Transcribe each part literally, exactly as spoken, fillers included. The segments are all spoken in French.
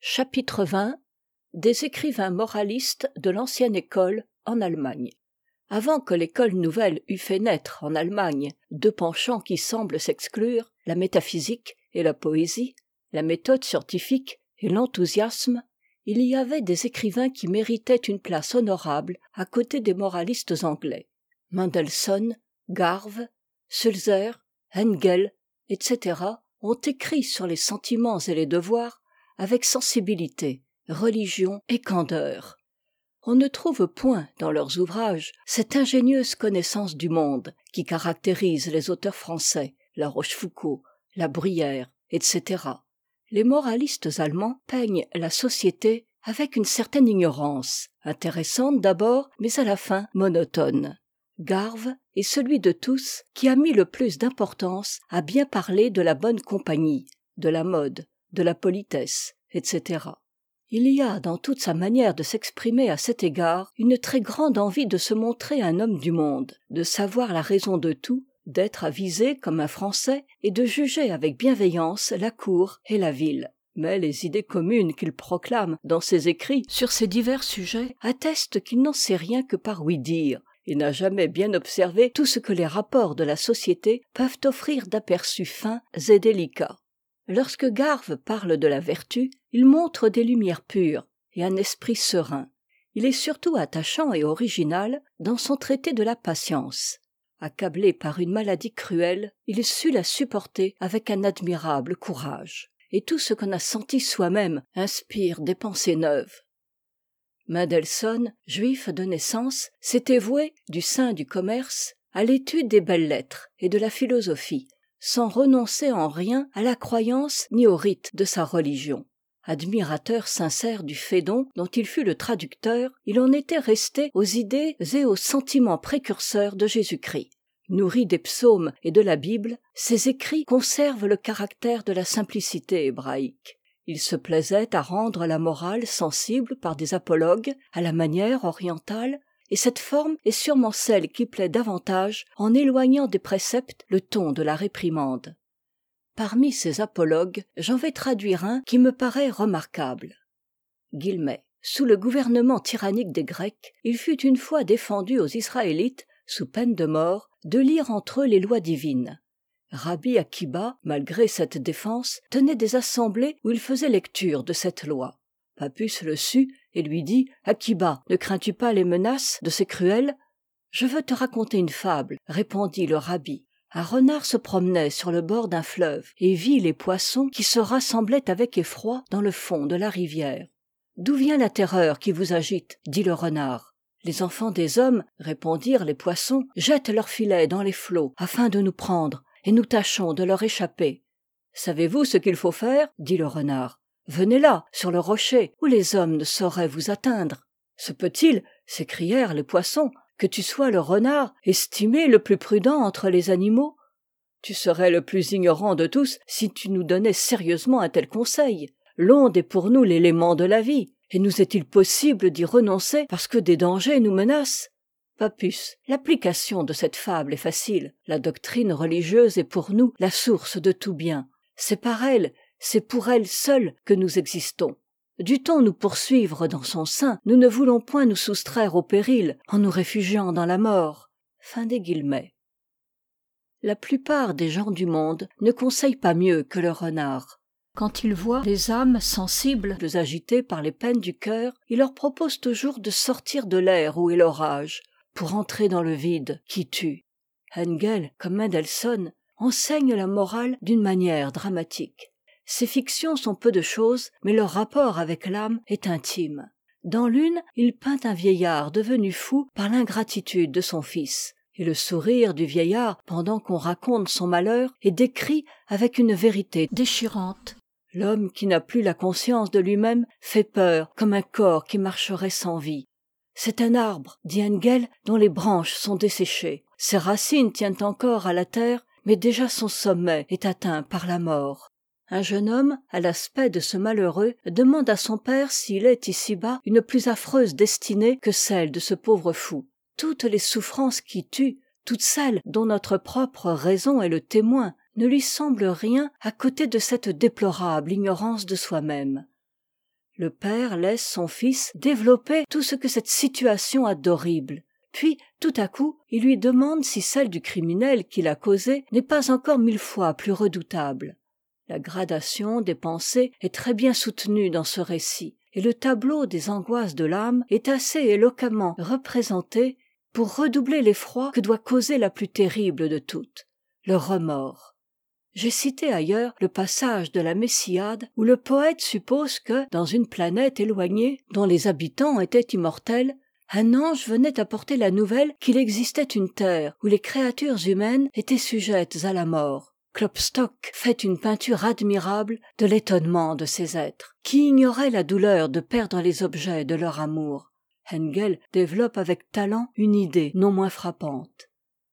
Chapitre vingt. Des écrivains moralistes de l'ancienne école en Allemagne. Avant que l'école nouvelle eût fait naître en Allemagne deux penchants qui semblent s'exclure, la métaphysique et la poésie, la méthode scientifique et l'enthousiasme, il y avait des écrivains qui méritaient une place honorable à côté des moralistes anglais. Mendelssohn, Garve, Sulzer, Engel, et cætera ont écrit sur les sentiments et les devoirs avec sensibilité, religion et candeur. On ne trouve point dans leurs ouvrages cette ingénieuse connaissance du monde qui caractérise les auteurs français, La Rochefoucauld, La Bruyère, et cætera. Les moralistes allemands peignent la société avec une certaine ignorance, intéressante d'abord, mais à la fin monotone. Garve est celui de tous qui a mis le plus d'importance à bien parler de la bonne compagnie, de la mode, de la politesse, et cætera. Il y a dans toute sa manière de s'exprimer à cet égard une très grande envie de se montrer un homme du monde, de savoir la raison de tout, d'être avisé comme un Français et de juger avec bienveillance la cour et la ville. Mais les idées communes qu'il proclame dans ses écrits sur ces divers sujets attestent qu'il n'en sait rien que par ouï-dire et n'a jamais bien observé tout ce que les rapports de la société peuvent offrir d'aperçus fins et délicats. Lorsque Garve parle de la vertu, il montre des lumières pures et un esprit serein. Il est surtout attachant et original dans son traité de la patience. Accablé par une maladie cruelle, il sut la supporter avec un admirable courage. Et tout ce qu'on a senti soi-même inspire des pensées neuves. Mendelssohn, juif de naissance, s'était voué, du sein du commerce, à l'étude des belles-lettres et de la philosophie, sans renoncer en rien à la croyance ni au rite de sa religion. Admirateur sincère du Phédon, dont il fut le traducteur, il en était resté aux idées et aux sentiments précurseurs de Jésus-Christ. Nourri des psaumes et de la Bible, ses écrits conservent le caractère de la simplicité hébraïque. Il se plaisait à rendre la morale sensible par des apologues, à la manière orientale, et cette forme est sûrement celle qui plaît davantage en éloignant des préceptes le ton de la réprimande. Parmi ces apologues, j'en vais traduire un qui me paraît remarquable. Guillemets. Sous le gouvernement tyrannique des Grecs, il fut une fois défendu aux Israélites, sous peine de mort, de lire entre eux les lois divines. Rabbi Akiba, malgré cette défense, tenait des assemblées où il faisait lecture de cette loi. Pappus le sut et lui dit « Akiba, ne crains-tu pas les menaces de ces cruels ?»« Je veux te raconter une fable, » répondit le rabbi. Un renard se promenait sur le bord d'un fleuve et vit les poissons qui se rassemblaient avec effroi dans le fond de la rivière. « D'où vient la terreur qui vous agite ?» dit le renard. « Les enfants des hommes, » répondirent les poissons, « jettent leurs filets dans les flots afin de nous prendre, et nous tâchons de leur échapper. »« Savez-vous ce qu'il faut faire ?» dit le renard. « Venez là, sur le rocher, où les hommes ne sauraient vous atteindre. »« Se peut-il, » s'écrièrent les poissons, « que tu sois le renard, estimé le plus prudent entre les animaux ? Tu serais le plus ignorant de tous si tu nous donnais sérieusement un tel conseil. L'onde est pour nous l'élément de la vie, et nous est-il possible d'y renoncer parce que des dangers nous menacent ? Pappus. L'application de cette fable est facile. La doctrine religieuse est pour nous la source de tout bien. C'est par elle, c'est pour elle seule que nous existons. Dût-on nous poursuivre dans son sein, nous ne voulons point nous soustraire au péril en nous réfugiant dans la mort. Fin des guillemets. La plupart des gens du monde ne conseillent pas mieux que le renard. Quand ils voient les âmes sensibles agitées par les peines du cœur, ils leur proposent toujours de sortir de l'air où est l'orage, pour entrer dans le vide qui tue. Engel, comme Mendelssohn, enseigne la morale d'une manière dramatique. Ses fictions sont peu de choses, mais leur rapport avec l'âme est intime. Dans l'une, il peint un vieillard devenu fou par l'ingratitude de son fils. Et le sourire du vieillard, pendant qu'on raconte son malheur, est décrit avec une vérité déchirante. L'homme qui n'a plus la conscience de lui-même fait peur comme un corps qui marcherait sans vie. C'est un arbre, dit Engel, dont les branches sont desséchées. Ses racines tiennent encore à la terre, mais déjà son sommet est atteint par la mort. Un jeune homme, à l'aspect de ce malheureux, demande à son père s'il est ici-bas une plus affreuse destinée que celle de ce pauvre fou. Toutes les souffrances qui tuent, toutes celles dont notre propre raison est le témoin, ne lui semblent rien à côté de cette déplorable ignorance de soi-même. Le père laisse son fils développer tout ce que cette situation a d'horrible. Puis, tout à coup, il lui demande si celle du criminel qui l'a causée n'est pas encore mille fois plus redoutable. La gradation des pensées est très bien soutenue dans ce récit, et le tableau des angoisses de l'âme est assez éloquemment représenté pour redoubler l'effroi que doit causer la plus terrible de toutes, le remords. J'ai cité ailleurs le passage de la Messiade où le poète suppose que, dans une planète éloignée, dont les habitants étaient immortels, un ange venait apporter la nouvelle qu'il existait une terre où les créatures humaines étaient sujettes à la mort. Klopstock fait une peinture admirable de l'étonnement de ces êtres, qui ignoraient la douleur de perdre les objets de leur amour. Engel développe avec talent une idée non moins frappante.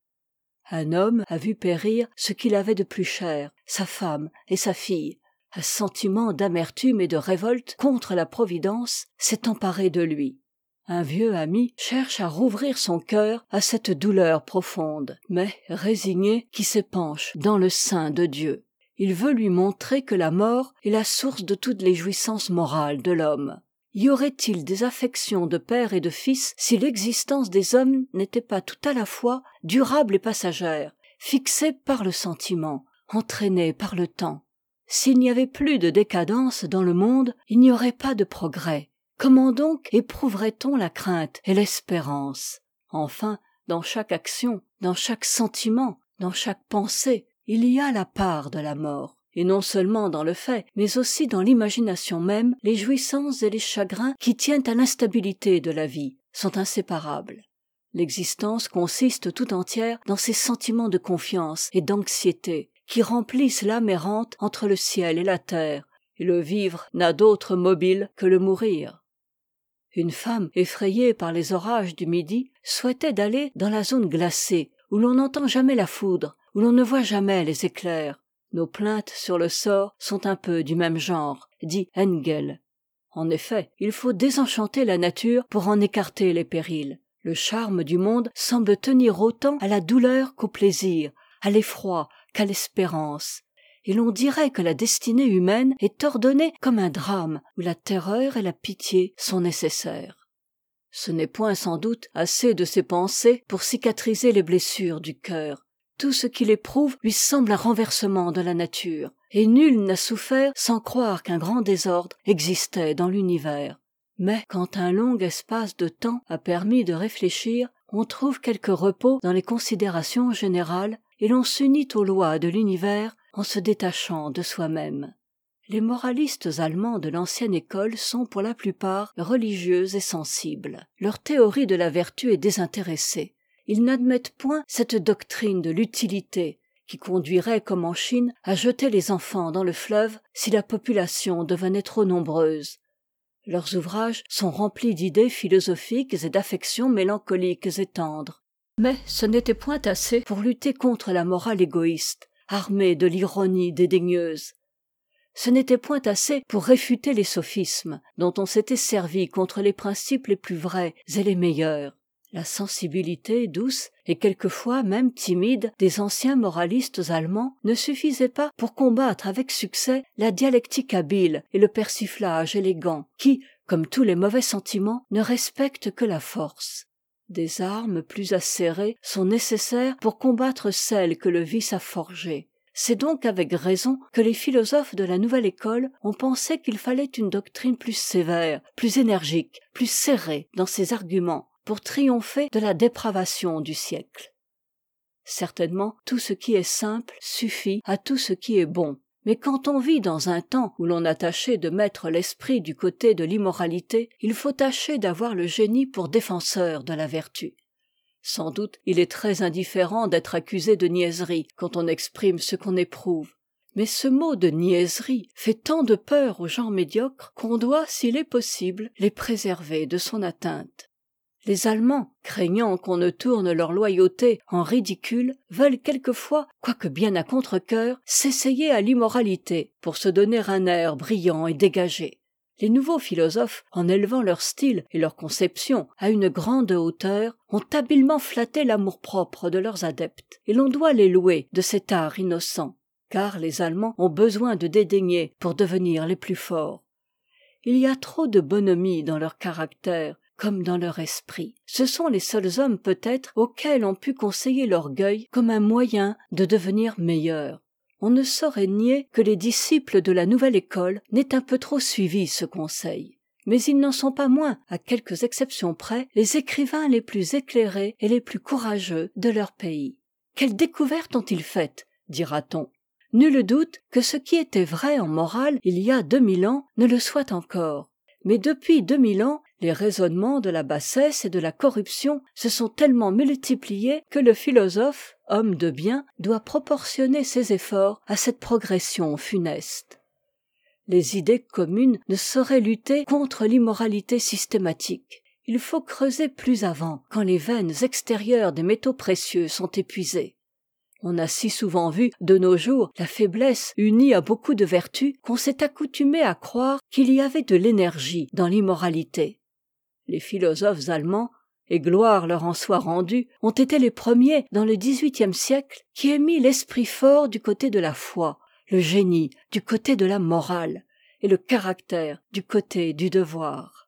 Un homme a vu périr ce qu'il avait de plus cher, sa femme et sa fille. Un sentiment d'amertume et de révolte contre la Providence s'est emparé de lui. Un vieux ami cherche à rouvrir son cœur à cette douleur profonde, mais résigné, qui s'épanche dans le sein de Dieu. Il veut lui montrer que la mort est la source de toutes les jouissances morales de l'homme. Y aurait-il des affections de père et de fils si l'existence des hommes n'était pas tout à la fois durable et passagère, fixée par le sentiment, entraînée par le temps? S'il n'y avait plus de décadence dans le monde, il n'y aurait pas de progrès. Comment donc éprouverait-on la crainte et l'espérance? Enfin, dans chaque action, dans chaque sentiment, dans chaque pensée, il y a la part de la mort. Et non seulement dans le fait, mais aussi dans l'imagination même, les jouissances et les chagrins qui tiennent à l'instabilité de la vie sont inséparables. L'existence consiste tout entière dans ces sentiments de confiance et d'anxiété qui remplissent l'âme errante entre le ciel et la terre, et le vivre n'a d'autre mobile que le mourir. Une femme effrayée par les orages du midi souhaitait d'aller dans la zone glacée où l'on n'entend jamais la foudre, où l'on ne voit jamais les éclairs. Nos plaintes sur le sort sont un peu du même genre, dit Engel. En effet, il faut désenchanter la nature pour en écarter les périls. Le charme du monde semble tenir autant à la douleur qu'au plaisir, à l'effroi qu'à l'espérance. Et l'on dirait que la destinée humaine est ordonnée comme un drame où la terreur et la pitié sont nécessaires. Ce n'est point sans doute assez de ces pensées pour cicatriser les blessures du cœur. Tout ce qu'il éprouve lui semble un renversement de la nature, et nul n'a souffert sans croire qu'un grand désordre existait dans l'univers. Mais quand un long espace de temps a permis de réfléchir, on trouve quelque repos dans les considérations générales, et l'on s'unit aux lois de l'univers en se détachant de soi-même. Les moralistes allemands de l'ancienne école sont pour la plupart religieux et sensibles. Leur théorie de la vertu est désintéressée. Ils n'admettent point cette doctrine de l'utilité qui conduirait, comme en Chine, à jeter les enfants dans le fleuve si la population devenait trop nombreuse. Leurs ouvrages sont remplis d'idées philosophiques et d'affections mélancoliques et tendres. Mais ce n'était point assez pour lutter contre la morale égoïste, armée de l'ironie dédaigneuse. Ce n'était point assez pour réfuter les sophismes dont on s'était servi contre les principes les plus vrais et les meilleurs. La sensibilité douce et quelquefois même timide des anciens moralistes allemands ne suffisait pas pour combattre avec succès la dialectique habile et le persiflage élégant qui, comme tous les mauvais sentiments, ne respectent que la force. Des armes plus acérées sont nécessaires pour combattre celles que le vice a forgées. C'est donc avec raison que les philosophes de la nouvelle école ont pensé qu'il fallait une doctrine plus sévère, plus énergique, plus serrée dans ses arguments, pour triompher de la dépravation du siècle. Certainement, tout ce qui est simple suffit à tout ce qui est bon. Mais quand on vit dans un temps où l'on a tâché de mettre l'esprit du côté de l'immoralité, il faut tâcher d'avoir le génie pour défenseur de la vertu. Sans doute, il est très indifférent d'être accusé de niaiserie quand on exprime ce qu'on éprouve. Mais ce mot de niaiserie fait tant de peur aux gens médiocres qu'on doit, s'il est possible, les préserver de son atteinte. Les Allemands, craignant qu'on ne tourne leur loyauté en ridicule, veulent quelquefois, quoique bien à contre-cœur, s'essayer à l'immoralité pour se donner un air brillant et dégagé. Les nouveaux philosophes, en élevant leur style et leur conception à une grande hauteur, ont habilement flatté l'amour-propre de leurs adeptes, et l'on doit les louer de cet art innocent, car les Allemands ont besoin de dédaigner pour devenir les plus forts. il y a trop de bonhomie dans leur caractère comme dans leur esprit. Ce sont les seuls hommes peut-être auxquels on put conseiller l'orgueil comme un moyen de devenir meilleurs. On ne saurait nier que les disciples de la nouvelle école n'aient un peu trop suivi ce conseil. Mais ils n'en sont pas moins, à quelques exceptions près, les écrivains les plus éclairés et les plus courageux de leur pays. Quelles découvertes ont-ils faites, dira-t-on? Nul doute que ce qui était vrai en morale il y a deux mille ans ne le soit encore. Mais depuis deux mille ans, les raisonnements de la bassesse et de la corruption se sont tellement multipliés que le philosophe, homme de bien, doit proportionner ses efforts à cette progression funeste. Les idées communes ne sauraient lutter contre l'immoralité systématique. Il faut creuser plus avant, quand les veines extérieures des métaux précieux sont épuisées. On a si souvent vu, de nos jours, la faiblesse unie à beaucoup de vertus, qu'on s'est accoutumé à croire qu'il y avait de l'énergie dans l'immoralité. Les philosophes allemands, et gloire leur en soit rendue, ont été les premiers, dans le dix-huitième siècle, qui aient mis l'esprit fort du côté de la foi, le génie du côté de la morale, et le caractère du côté du devoir.